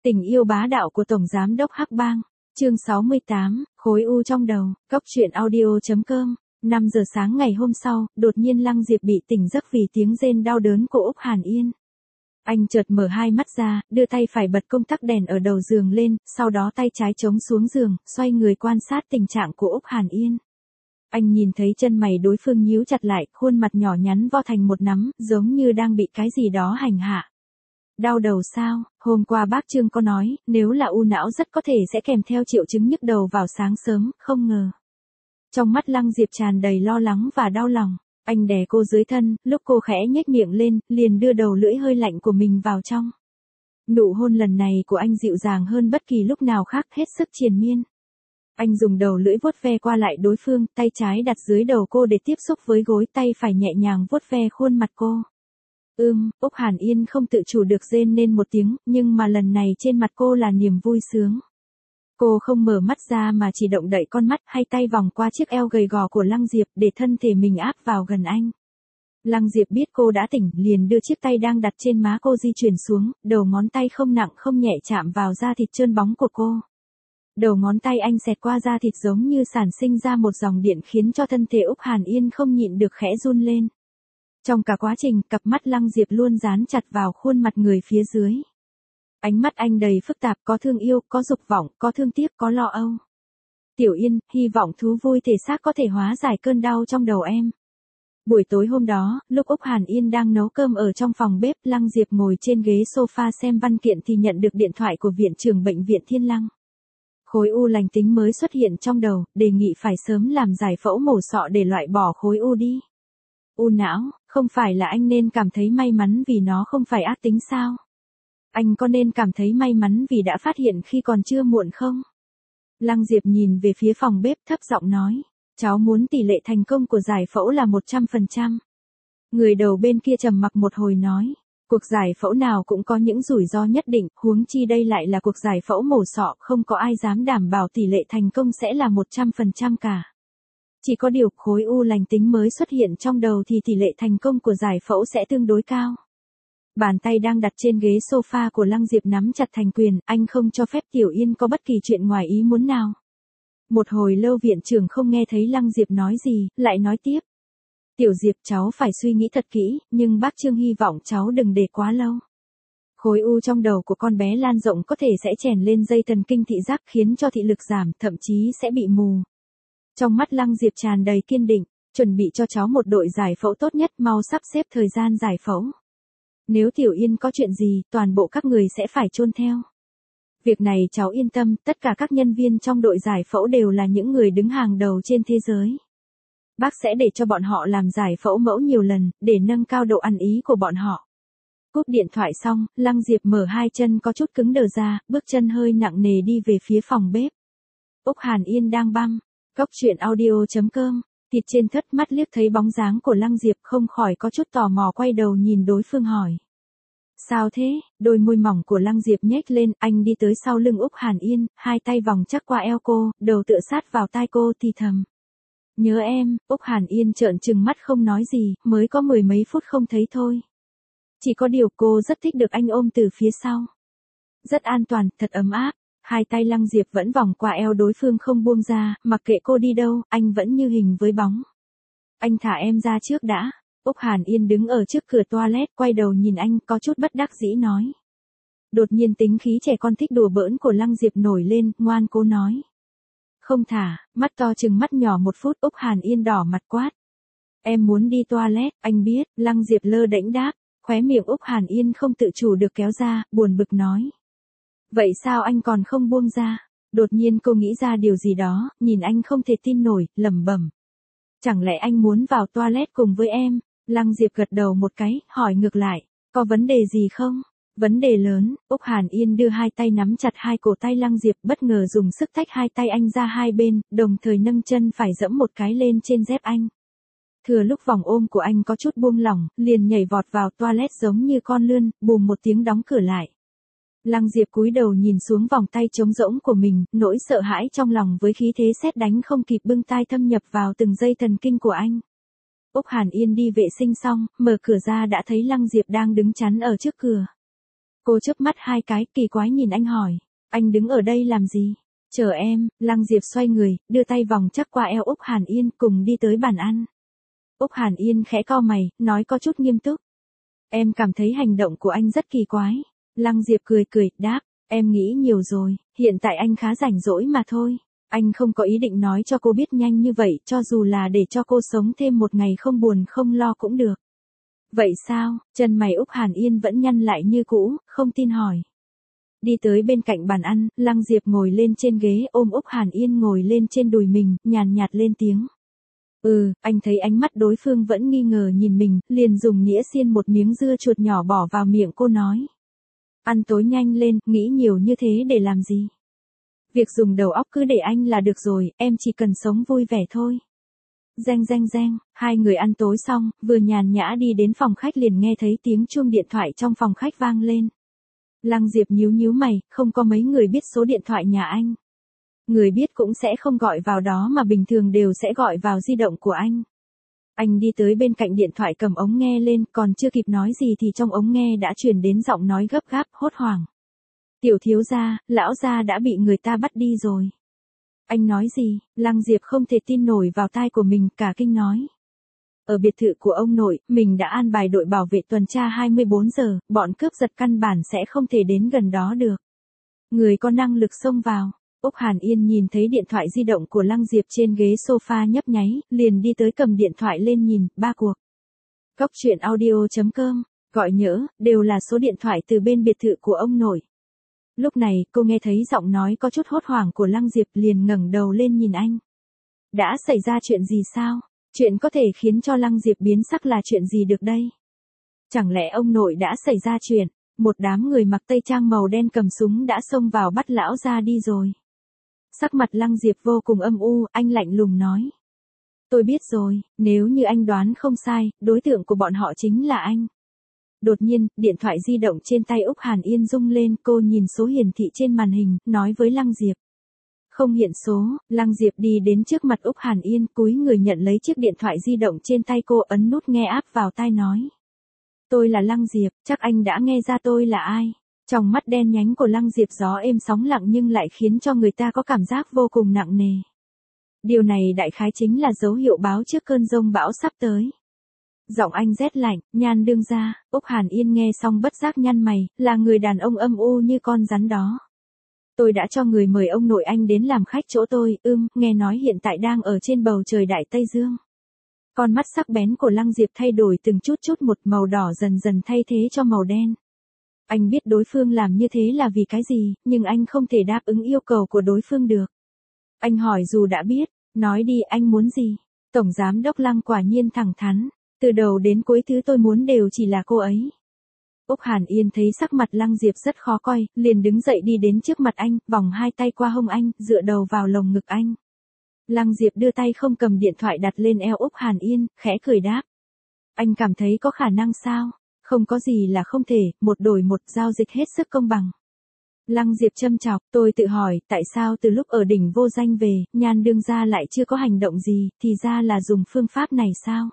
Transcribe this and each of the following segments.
Tình yêu bá đạo của Tổng Giám đốc Hắc Bang, chương 68, khối u trong đầu, Cóc truyện audio.com. 5 giờ sáng ngày hôm sau, đột nhiên Lăng Diệp bị tỉnh giấc vì tiếng rên đau đớn của Úc Hàn Yên. Anh chợt mở hai mắt ra, đưa tay phải bật công tắc đèn ở đầu giường lên, sau đó tay trái chống xuống giường, xoay người quan sát tình trạng của Úc Hàn Yên. Anh nhìn thấy chân mày đối phương nhíu chặt lại, khuôn mặt nhỏ nhắn vo thành một nắm, giống như đang bị cái gì đó hành hạ. Đau đầu sao? Hôm qua bác Trương có nói, nếu là u não rất có thể sẽ kèm theo triệu chứng nhức đầu vào sáng sớm, không ngờ. Trong mắt Lăng Diệp tràn đầy lo lắng và đau lòng. Anh đè cô dưới thân, lúc cô khẽ nhếch miệng lên, liền đưa đầu lưỡi hơi lạnh của mình vào trong. Nụ hôn lần này của anh dịu dàng hơn bất kỳ lúc nào khác, hết sức triền miên. Anh dùng đầu lưỡi vuốt ve qua lại đối phương, tay trái đặt dưới đầu cô để tiếp xúc với gối, tay phải nhẹ nhàng vuốt ve khuôn mặt cô. Úc Hàn Yên không tự chủ được rên lên một tiếng, nhưng mà lần này trên mặt cô là niềm vui sướng. Cô không mở mắt ra mà chỉ động đậy con mắt, hay tay vòng qua chiếc eo gầy gò của Lăng Diệp để thân thể mình áp vào gần anh. Lăng Diệp biết cô đã tỉnh, liền đưa chiếc tay đang đặt trên má cô di chuyển xuống, đầu ngón tay không nặng không nhẹ chạm vào da thịt trơn bóng của cô. Đầu ngón tay anh xẹt qua da thịt giống như sản sinh ra một dòng điện khiến cho thân thể Úc Hàn Yên không nhịn được khẽ run lên. Trong cả quá trình, cặp mắt Lăng Diệp luôn dán chặt vào khuôn mặt người phía dưới. Ánh mắt anh đầy phức tạp, có thương yêu, có dục vọng, có thương tiếc, có lo âu. Tiểu Yên, hy vọng thú vui thể xác có thể hóa giải cơn đau trong đầu em. Buổi tối hôm đó, lúc Úc Hàn Yên đang nấu cơm ở trong phòng bếp, Lăng Diệp ngồi trên ghế sofa xem văn kiện thì nhận được điện thoại của viện trưởng bệnh viện Thiên Lăng. Khối u lành tính mới xuất hiện trong đầu, đề nghị phải sớm làm giải phẫu mổ sọ để loại bỏ khối u đi. U não, không phải là anh nên cảm thấy may mắn vì nó không phải ác tính sao? Anh có nên cảm thấy may mắn vì đã phát hiện khi còn chưa muộn không? Lăng Diệp nhìn về phía phòng bếp thấp giọng nói, cháu muốn tỷ lệ thành công của giải phẫu là 100%. Người đầu bên kia trầm mặc một hồi nói, cuộc giải phẫu nào cũng có những rủi ro nhất định, huống chi đây lại là cuộc giải phẫu mổ sọ, không có ai dám đảm bảo tỷ lệ thành công sẽ là 100% cả. Chỉ có điều khối u lành tính mới xuất hiện trong đầu thì tỷ lệ thành công của giải phẫu sẽ tương đối cao. Bàn tay đang đặt trên ghế sofa của Lăng Diệp nắm chặt thành quyền, anh không cho phép Tiểu Yên có bất kỳ chuyện ngoài ý muốn nào. Một hồi lâu viện trưởng không nghe thấy Lăng Diệp nói gì, lại nói tiếp. Tiểu Diệp, cháu phải suy nghĩ thật kỹ, nhưng bác Trương hy vọng cháu đừng để quá lâu. Khối u trong đầu của con bé lan rộng có thể sẽ chèn lên dây thần kinh thị giác khiến cho thị lực giảm, thậm chí sẽ bị mù. Trong mắt Lăng Diệp tràn đầy kiên định, chuẩn bị cho cháu một đội giải phẫu tốt nhất, mau sắp xếp thời gian giải phẫu. Nếu Tiểu Yên có chuyện gì, toàn bộ các người sẽ phải chôn theo. Việc này cháu yên tâm, tất cả các nhân viên trong đội giải phẫu đều là những người đứng hàng đầu trên thế giới. Bác sẽ để cho bọn họ làm giải phẫu mẫu nhiều lần, để nâng cao độ ăn ý của bọn họ. Cúp điện thoại xong, Lăng Diệp mở hai chân có chút cứng đờ ra, bước chân hơi nặng nề đi về phía phòng bếp. Úc Hàn Yên đang băm. Cóc truyện audio.com, thịt trên thớt, mắt liếc thấy bóng dáng của Lăng Diệp không khỏi có chút tò mò quay đầu nhìn đối phương hỏi. Sao thế? Đôi môi mỏng của Lăng Diệp nhếch lên, anh đi tới sau lưng Úc Hàn Yên, hai tay vòng chắc qua eo cô, đầu tựa sát vào tai cô thì thầm. Nhớ em. Úc Hàn Yên trợn trừng mắt không nói gì, mới có mười mấy phút không thấy thôi. Chỉ có điều cô rất thích được anh ôm từ phía sau. Rất an toàn, thật ấm áp. Hai tay Lăng Diệp vẫn vòng qua eo đối phương không buông ra, mặc kệ cô đi đâu, anh vẫn như hình với bóng. Anh thả em ra trước đã. Úc Hàn Yên đứng ở trước cửa toilet, quay đầu nhìn anh, có chút bất đắc dĩ nói. Đột nhiên tính khí trẻ con thích đùa bỡn của Lăng Diệp nổi lên, ngoan cố nói. Không thả, mắt to chừng mắt nhỏ một phút. Úc Hàn Yên đỏ mặt quát. Em muốn đi toilet, anh biết. Lăng Diệp lơ đễnh đáp, khóe miệng Úc Hàn Yên không tự chủ được kéo ra, buồn bực nói. Vậy sao anh còn không buông ra? Đột nhiên cô nghĩ ra điều gì đó, nhìn anh không thể tin nổi, lẩm bẩm. Chẳng lẽ anh muốn vào toilet cùng với em? Lăng Diệp gật đầu một cái, hỏi ngược lại, có vấn đề gì không? Vấn đề lớn. Úc Hàn Yên đưa hai tay nắm chặt hai cổ tay Lăng Diệp, bất ngờ dùng sức tách hai tay anh ra hai bên, đồng thời nâng chân phải giẫm một cái lên trên dép anh. Thừa lúc vòng ôm của anh có chút buông lỏng, liền nhảy vọt vào toilet giống như con lươn, bùm một tiếng đóng cửa lại. Lăng Diệp cúi đầu nhìn xuống vòng tay trống rỗng của mình, nỗi sợ hãi trong lòng với khí thế sét đánh không kịp bưng tai thâm nhập vào từng dây thần kinh của anh. Úc Hàn Yên đi vệ sinh xong, mở cửa ra đã thấy Lăng Diệp đang đứng chắn ở trước cửa. Cô chớp mắt hai cái, kỳ quái nhìn anh hỏi. Anh đứng ở đây làm gì? Chờ em. Lăng Diệp xoay người, đưa tay vòng chắc qua eo Úc Hàn Yên cùng đi tới bàn ăn. Úc Hàn Yên khẽ cau mày, nói có chút nghiêm túc. Em cảm thấy hành động của anh rất kỳ quái. Lăng Diệp cười cười, đáp. Em nghĩ nhiều rồi, hiện tại anh khá rảnh rỗi mà thôi. Anh không có ý định nói cho cô biết nhanh như vậy, cho dù là để cho cô sống thêm một ngày không buồn không lo cũng được. Vậy sao? Chân mày Úc Hàn Yên vẫn nhăn lại như cũ, không tin hỏi. Đi tới bên cạnh bàn ăn, Lăng Diệp ngồi lên trên ghế ôm Úc Hàn Yên ngồi lên trên đùi mình, nhàn nhạt lên tiếng. Anh thấy ánh mắt đối phương vẫn nghi ngờ nhìn mình, liền dùng nĩa xiên một miếng dưa chuột nhỏ bỏ vào miệng cô nói. Ăn tối nhanh lên, nghĩ nhiều như thế để làm gì? Việc dùng đầu óc cứ để anh là được rồi, em chỉ cần sống vui vẻ thôi. Reng, hai người ăn tối xong, vừa nhàn nhã đi đến phòng khách liền nghe thấy tiếng chuông điện thoại trong phòng khách vang lên. Lăng Diệp nhíu mày, không có mấy người biết số điện thoại nhà anh. Người biết cũng sẽ không gọi vào đó mà bình thường đều sẽ gọi vào di động của anh. Anh đi tới bên cạnh điện thoại cầm ống nghe lên, còn chưa kịp nói gì thì trong ống nghe đã truyền đến giọng nói gấp gáp, hốt hoảng. Tiểu thiếu gia, lão gia đã bị người ta bắt đi rồi. Anh nói gì? Lăng Diệp không thể tin nổi vào tai của mình, cả kinh nói. Ở biệt thự của ông nội, mình đã an bài đội bảo vệ tuần tra 24 giờ, bọn cướp giật căn bản sẽ không thể đến gần đó được. Người có năng lực xông vào. Úc Hàn Yên nhìn thấy điện thoại di động của Lăng Diệp trên ghế sofa nhấp nháy, liền đi tới cầm điện thoại lên nhìn, 3 cuộc. Cốc truyện audio.com, gọi nhỡ, đều là số điện thoại từ bên biệt thự của ông nội. Lúc này, cô nghe thấy giọng nói có chút hốt hoảng của Lăng Diệp liền ngẩng đầu lên nhìn anh. Đã xảy ra chuyện gì sao? Chuyện có thể khiến cho Lăng Diệp biến sắc là chuyện gì được đây? Chẳng lẽ ông nội đã xảy ra chuyện, một đám người mặc tây trang màu đen cầm súng đã xông vào bắt lão ra đi rồi? Sắc mặt Lăng Diệp vô cùng âm u, anh lạnh lùng nói. Tôi biết rồi, nếu như anh đoán không sai, đối tượng của bọn họ chính là anh. Đột nhiên, điện thoại di động trên tay Úc Hàn Yên rung lên, cô nhìn số hiển thị trên màn hình, nói với Lăng Diệp. Không hiện số, Lăng Diệp đi đến trước mặt Úc Hàn Yên, cúi người nhận lấy chiếc điện thoại di động trên tay cô, ấn nút nghe áp vào tai nói. Tôi là Lăng Diệp, chắc anh đã nghe ra tôi là ai. Trong mắt đen nhánh của Lăng Diệp gió êm sóng lặng nhưng lại khiến cho người ta có cảm giác vô cùng nặng nề. Điều này đại khái chính là dấu hiệu báo trước cơn giông bão sắp tới. Giọng anh rét lạnh, Nhan đương gia. Úc Hàn Yên nghe xong bất giác nhăn mày, là người đàn ông âm u như con rắn đó. Tôi đã cho người mời ông nội anh đến làm khách chỗ tôi, nghe nói hiện tại đang ở trên bầu trời Đại Tây Dương. Con mắt sắc bén của Lăng Diệp thay đổi từng chút một, màu đỏ dần dần thay thế cho màu đen. Anh biết đối phương làm như thế là vì cái gì, nhưng anh không thể đáp ứng yêu cầu của đối phương được. Anh hỏi dù đã biết, nói đi anh muốn gì? Tổng giám đốc Lăng quả nhiên thẳng thắn, từ đầu đến cuối thứ tôi muốn đều chỉ là cô ấy. Úc Hàn Yên thấy sắc mặt Lăng Diệp rất khó coi, liền đứng dậy đi đến trước mặt anh, vòng hai tay qua hông anh, dựa đầu vào lồng ngực anh. Lăng Diệp đưa tay không cầm điện thoại đặt lên eo Úc Hàn Yên, khẽ cười đáp. Anh cảm thấy có khả năng sao? Không có gì là không thể, một đổi một, giao dịch hết sức công bằng. Lăng Diệp châm chọc, tôi tự hỏi, tại sao từ lúc ở đỉnh vô danh về, Nhan đương gia lại chưa có hành động gì, thì ra là dùng phương pháp này sao?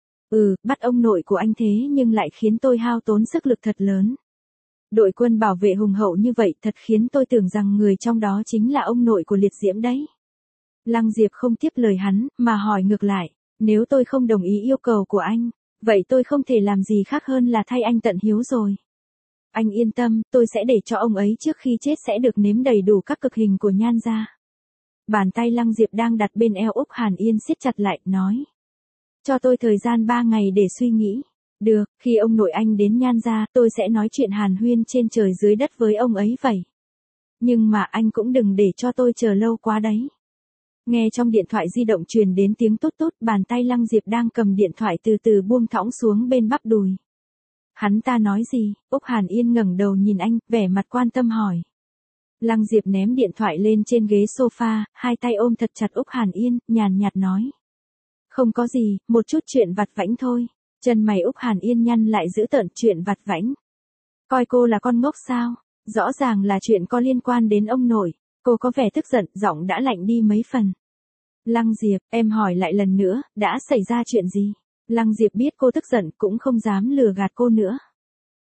Bắt ông nội của anh thế nhưng lại khiến tôi hao tốn sức lực thật lớn. Đội quân bảo vệ hùng hậu như vậy thật khiến tôi tưởng rằng người trong đó chính là ông nội của Liệt Diễm đấy. Lăng Diệp không tiếp lời hắn, mà hỏi ngược lại, nếu tôi không đồng ý yêu cầu của anh, vậy tôi không thể làm gì khác hơn là thay anh tận hiếu rồi. Anh yên tâm, tôi sẽ để cho ông ấy trước khi chết sẽ được nếm đầy đủ các cực hình của Nhan gia. Bàn tay Lăng Diệp đang đặt bên eo Úc Hàn Yên siết chặt lại, nói. Cho tôi thời gian 3 ngày để suy nghĩ. Được, khi ông nội anh đến Nhan gia, tôi sẽ nói chuyện hàn huyên trên trời dưới đất với ông ấy vậy. Nhưng mà anh cũng đừng để cho tôi chờ lâu quá đấy. Nghe trong điện thoại di động truyền đến tiếng tút tút, bàn tay Lăng Diệp đang cầm điện thoại từ từ buông thõng xuống bên bắp đùi. Hắn ta nói gì? Úc Hàn Yên ngẩng đầu nhìn anh, vẻ mặt quan tâm hỏi. Lăng Diệp ném điện thoại lên trên ghế sofa, hai tay ôm thật chặt Úc Hàn Yên, nhàn nhạt nói. Không có gì, một chút chuyện vặt vãnh thôi. Chân mày Úc Hàn Yên nhăn lại giữ tợn, chuyện vặt vãnh. Coi cô là con ngốc sao? Rõ ràng là chuyện có liên quan đến ông nội. Cô có vẻ tức giận, giọng đã lạnh đi mấy phần. Lăng Diệp, em hỏi lại lần nữa, đã xảy ra chuyện gì? Lăng Diệp biết cô tức giận cũng không dám lừa gạt cô nữa.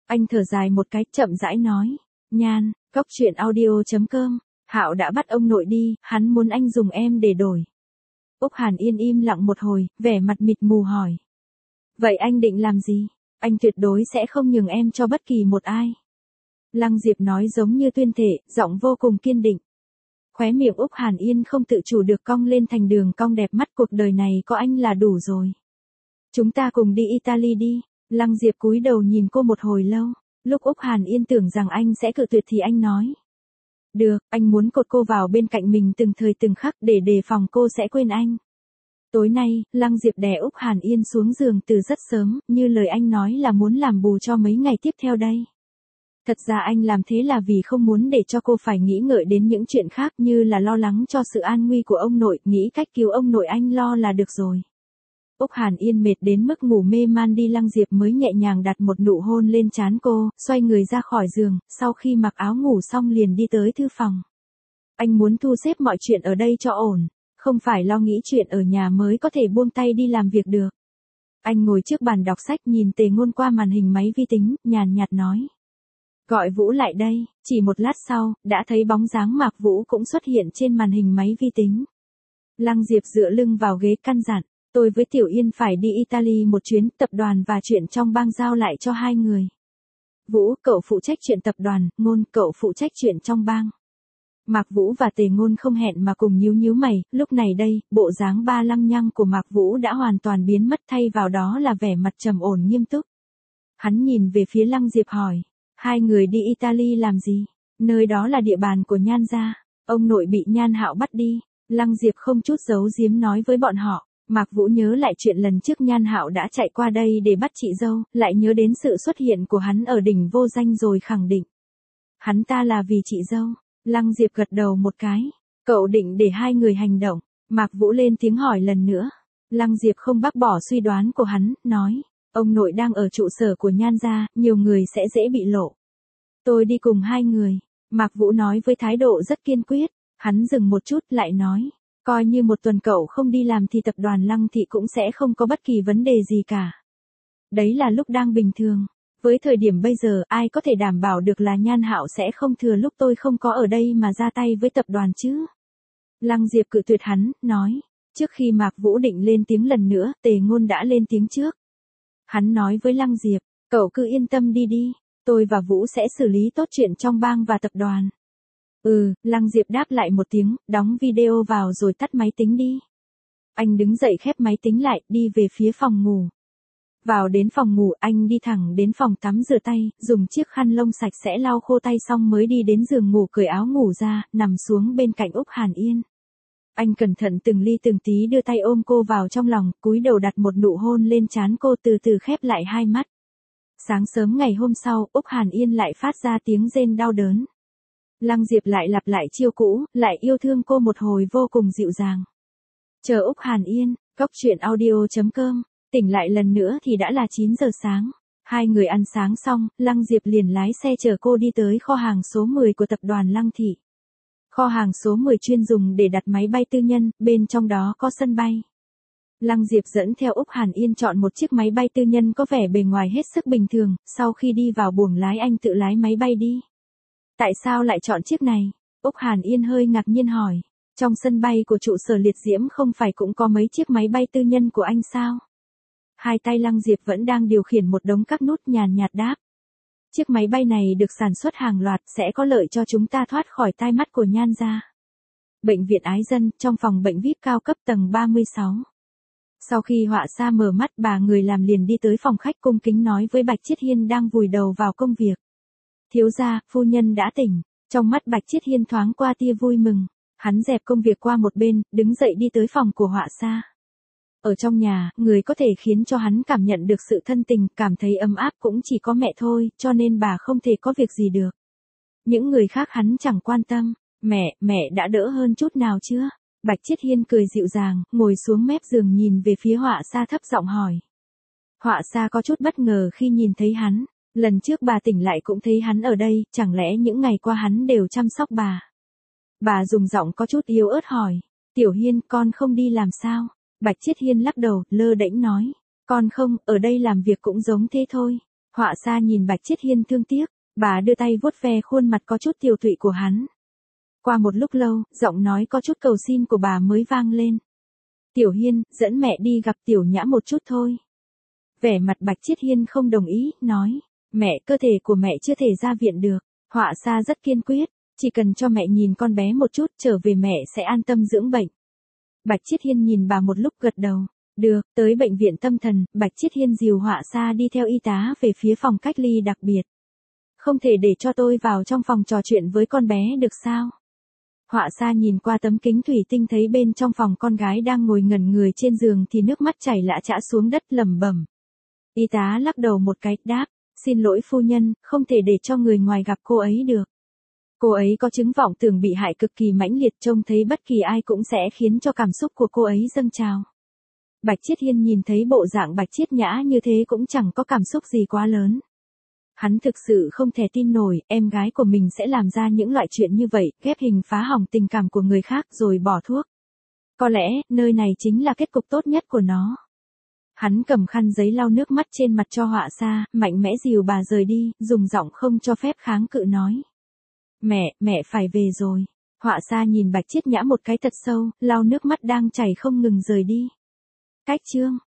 Anh thở dài một cái, chậm rãi nói. Nhan, cóc truyện audio.com. Hạo đã bắt ông nội đi, hắn muốn anh dùng em để đổi. Úc Hàn Yên im lặng một hồi, vẻ mặt mịt mù hỏi. Vậy anh định làm gì? Anh tuyệt đối sẽ không nhường em cho bất kỳ một ai. Lăng Diệp nói giống như tuyên thệ, giọng vô cùng kiên định. Khóe miệng Úc Hàn Yên không tự chủ được cong lên thành đường cong đẹp mắt, cuộc đời này có anh là đủ rồi. Chúng ta cùng đi Italy đi. Lăng Diệp cúi đầu nhìn cô một hồi lâu. Lúc Úc Hàn Yên tưởng rằng anh sẽ cự tuyệt thì anh nói. Được, anh muốn cột cô vào bên cạnh mình từng thời từng khắc để đề phòng cô sẽ quên anh. Tối nay, Lăng Diệp đè Úc Hàn Yên xuống giường từ rất sớm, như lời anh nói là muốn làm bù cho mấy ngày tiếp theo đây. Thật ra anh làm thế là vì không muốn để cho cô phải nghĩ ngợi đến những chuyện khác, như là lo lắng cho sự an nguy của ông nội, nghĩ cách cứu ông nội anh lo là được rồi. Úc Hàn Yên mệt đến mức ngủ mê man đi, Lăng Diệp mới nhẹ nhàng đặt một nụ hôn lên trán cô, xoay người ra khỏi giường, sau khi mặc áo ngủ xong liền đi tới thư phòng. Anh muốn thu xếp mọi chuyện ở đây cho ổn, không phải lo nghĩ chuyện ở nhà mới có thể buông tay đi làm việc được. Anh ngồi trước bàn đọc sách nhìn Tề Ngôn qua màn hình máy vi tính, nhàn nhạt nói. Gọi Vũ lại đây, chỉ một lát sau, đã thấy bóng dáng Mạc Vũ cũng xuất hiện trên màn hình máy vi tính. Lăng Diệp dựa lưng vào ghế căn dặn. Tôi với Tiểu Yên phải đi Italy một chuyến, tập đoàn và chuyện trong bang giao lại cho hai người. Vũ, cậu phụ trách chuyện tập đoàn, Ngôn, cậu phụ trách chuyện trong bang. Mạc Vũ và Tề Ngôn không hẹn mà cùng nhíu nhíu mày, lúc này đây, bộ dáng ba lăng nhăng của Mạc Vũ đã hoàn toàn biến mất, thay vào đó là vẻ mặt trầm ổn nghiêm túc. Hắn nhìn về phía Lăng Diệp hỏi, hai người đi Italy làm gì? Nơi đó là địa bàn của Nhan gia, ông nội bị Nhan Hạo bắt đi. Lăng Diệp không chút giấu giếm nói với bọn họ. Mạc Vũ nhớ lại chuyện lần trước Nhan Hạo đã chạy qua đây để bắt chị dâu, lại nhớ đến sự xuất hiện của hắn ở đỉnh vô danh rồi khẳng định. Hắn ta là vì chị dâu. Lăng Diệp gật đầu một cái. Cậu định để hai người hành động. Mạc Vũ lên tiếng hỏi lần nữa. Lăng Diệp không bác bỏ suy đoán của hắn, nói. Ông nội đang ở trụ sở của Nhan gia, nhiều người sẽ dễ bị lộ. Tôi đi cùng hai người. Mạc Vũ nói với thái độ rất kiên quyết. Hắn dừng một chút lại nói. Coi như một tuần cậu không đi làm thì tập đoàn Lăng Thị cũng sẽ không có bất kỳ vấn đề gì cả. Đấy là lúc đang bình thường. Với thời điểm bây giờ, ai có thể đảm bảo được là Nhan Hạo sẽ không thừa lúc tôi không có ở đây mà ra tay với tập đoàn chứ? Lăng Diệp cự tuyệt hắn, nói. Trước khi Mạc Vũ định lên tiếng lần nữa, Tề Ngôn đã lên tiếng trước. Hắn nói với Lăng Diệp, cậu cứ yên tâm đi đi, tôi và Vũ sẽ xử lý tốt chuyện trong bang và tập đoàn. Lăng Diệp đáp lại một tiếng, đóng video vào rồi tắt máy tính đi. Anh đứng dậy khép máy tính lại, đi về phía phòng ngủ. Vào đến phòng ngủ, anh đi thẳng đến phòng tắm rửa tay, dùng chiếc khăn lông sạch sẽ lau khô tay xong mới đi đến giường ngủ, cởi áo ngủ ra, nằm xuống bên cạnh Úc Hàn Yên. Anh cẩn thận từng ly từng tí đưa tay ôm cô vào trong lòng, cúi đầu đặt một nụ hôn lên trán cô, từ từ khép lại hai mắt. Sáng sớm ngày hôm sau, Úc Hàn Yên lại phát ra tiếng rên đau đớn. Lăng Diệp lại lặp lại chiêu cũ, lại yêu thương cô một hồi vô cùng dịu dàng. Chờ Úc Hàn Yên, cóc truyện audio.com, tỉnh lại lần nữa thì đã là 9 giờ sáng. Hai người ăn sáng xong, Lăng Diệp liền lái xe chở cô đi tới kho hàng số 10 của tập đoàn Lăng Thị. Kho hàng số 10 chuyên dùng để đặt máy bay tư nhân, bên trong đó có sân bay. Lăng Diệp dẫn theo Úc Hàn Yên chọn một chiếc máy bay tư nhân có vẻ bề ngoài hết sức bình thường, sau khi đi vào buồng lái anh tự lái máy bay đi. Tại sao lại chọn chiếc này? Úc Hàn Yên hơi ngạc nhiên hỏi. Trong sân bay của trụ sở Liệt Diễm không phải cũng có mấy chiếc máy bay tư nhân của anh sao? Hai tay Lăng Diệp vẫn đang điều khiển một đống các nút, nhàn nhạt đáp. Chiếc máy bay này được sản xuất hàng loạt, sẽ có lợi cho chúng ta thoát khỏi tai mắt của Nhan gia. Bệnh viện Ái Dân, trong phòng bệnh VIP cao cấp tầng 36. Sau khi Họa Sa mở mắt, bà người làm liền đi tới phòng khách cung kính nói với Bạch Chiết Hiên đang vùi đầu vào công việc. Thiếu gia, phu nhân đã tỉnh. Trong mắt Bạch Chiết Hiên thoáng qua tia vui mừng. Hắn dẹp công việc qua một bên, đứng dậy đi tới phòng của Họa Sa. Ở trong nhà, người có thể khiến cho hắn cảm nhận được sự thân tình, cảm thấy ấm áp cũng chỉ có mẹ thôi, cho nên bà không thể có việc gì được. Những người khác hắn chẳng quan tâm. Mẹ đã đỡ hơn chút nào chưa? Bạch Chiết Hiên cười dịu dàng, ngồi xuống mép giường nhìn về phía Họa Sa thấp giọng hỏi. Họa Sa có chút bất ngờ khi nhìn thấy hắn. Lần trước bà tỉnh lại cũng thấy hắn ở đây, chẳng lẽ những ngày qua hắn đều chăm sóc bà? Bà dùng giọng có chút yếu ớt hỏi. Tiểu Hiên, con không đi làm sao? Bạch Chiết Hiên lắc đầu, lơ đễnh nói. Con không, ở đây làm việc cũng giống thế thôi. Họa xa nhìn Bạch Chiết Hiên thương tiếc, bà đưa tay vuốt ve khuôn mặt có chút tiều tụy của hắn. Qua một lúc lâu, giọng nói có chút cầu xin của bà mới vang lên. Tiểu Hiên, dẫn mẹ đi gặp Tiểu Nhã một chút thôi. Vẻ mặt Bạch Chiết Hiên không đồng ý, nói, mẹ, cơ thể của mẹ chưa thể ra viện được. Họa xa rất kiên quyết, chỉ cần cho mẹ nhìn con bé một chút, trở về mẹ sẽ an tâm dưỡng bệnh. Bạch Chiết Hiên nhìn bà một lúc gật đầu. Được, tới bệnh viện tâm thần, Bạch Chiết Hiên dìu Họa xa đi theo y tá về phía phòng cách ly đặc biệt. Không thể để cho tôi vào trong phòng trò chuyện với con bé được sao? Họa xa nhìn qua tấm kính thủy tinh thấy bên trong phòng con gái đang ngồi ngẩn người trên giường thì nước mắt chảy lã chã xuống đất lẩm bẩm. Y tá lắc đầu một cái, đáp, xin lỗi phu nhân, không thể để cho người ngoài gặp cô ấy được. Cô ấy có chứng vọng tưởng bị hại cực kỳ mãnh liệt, trông thấy bất kỳ ai cũng sẽ khiến cho cảm xúc của cô ấy dâng trào. Bạch Chiết Hiên nhìn thấy bộ dạng Bạch Chiết Nhã như thế cũng chẳng có cảm xúc gì quá lớn. Hắn thực sự không thể tin nổi, em gái của mình sẽ làm ra những loại chuyện như vậy, ghép hình phá hỏng tình cảm của người khác rồi bỏ thuốc. Có lẽ, nơi này chính là kết cục tốt nhất của nó. Hắn cầm khăn giấy lau nước mắt trên mặt cho Họa xa, mạnh mẽ dìu bà rời đi, dùng giọng không cho phép kháng cự nói. Mẹ phải về rồi. Họa xa nhìn Bạch Chiết Nhã một cái thật sâu, lau nước mắt đang chảy không ngừng rời đi. Cách chương